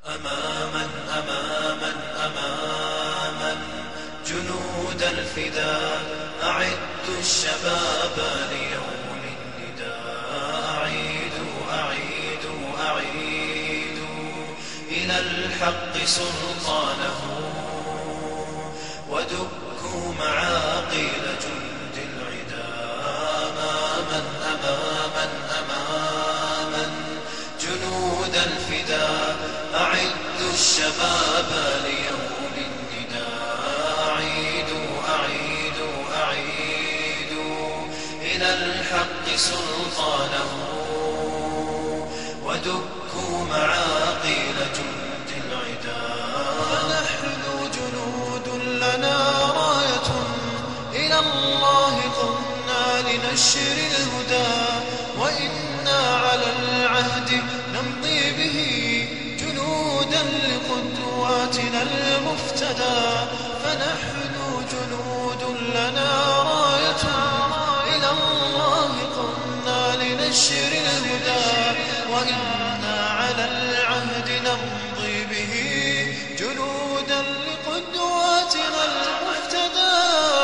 أماما أماما أماما جنود الفداء، أعدوا الشباب ليوم النداء. أعيدوا أعيدوا أعيدوا إلى الحق سلطانه، ودكوا معاقيل جند العدا. أماما أماما أماما جنود الفداء، أعدوا الشباب ليوم النداء. أعيدوا أعيدوا أعيدوا إلى الحق سلطانه، ودكوا معاقيل جند العدا. فنحن جنود لنا راية، إلى الله قمنا لنشر الهدى، وإنا على العهد نمضي به جنودا لقدواتنا المفتدى. فنحن جنود لنا راية، إلى الله قمنا لنشر الهدى، وإنا على العهد نمضي به جنودا لقدواتنا المفتدى.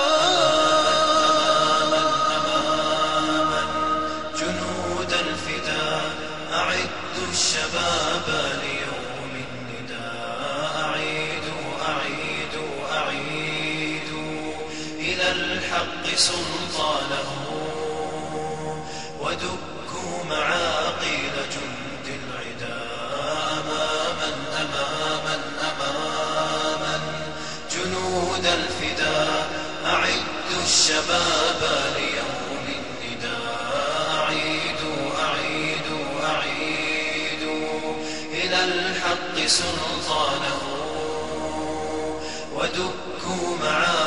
أماما جنود الفداء، أعدوا الشباب ليوم النداء. أعيدوا أعيدوا أعيدوا إلى الحق سلطانه، ودكوا معاقيل جند العدا. أماما أماما أماما جنود الفداء، أعدوا الشباب ليوم النداء. أعيدوا أعيدوا أعيدوا إلى الحق سلطانه، ودكوا معاقيل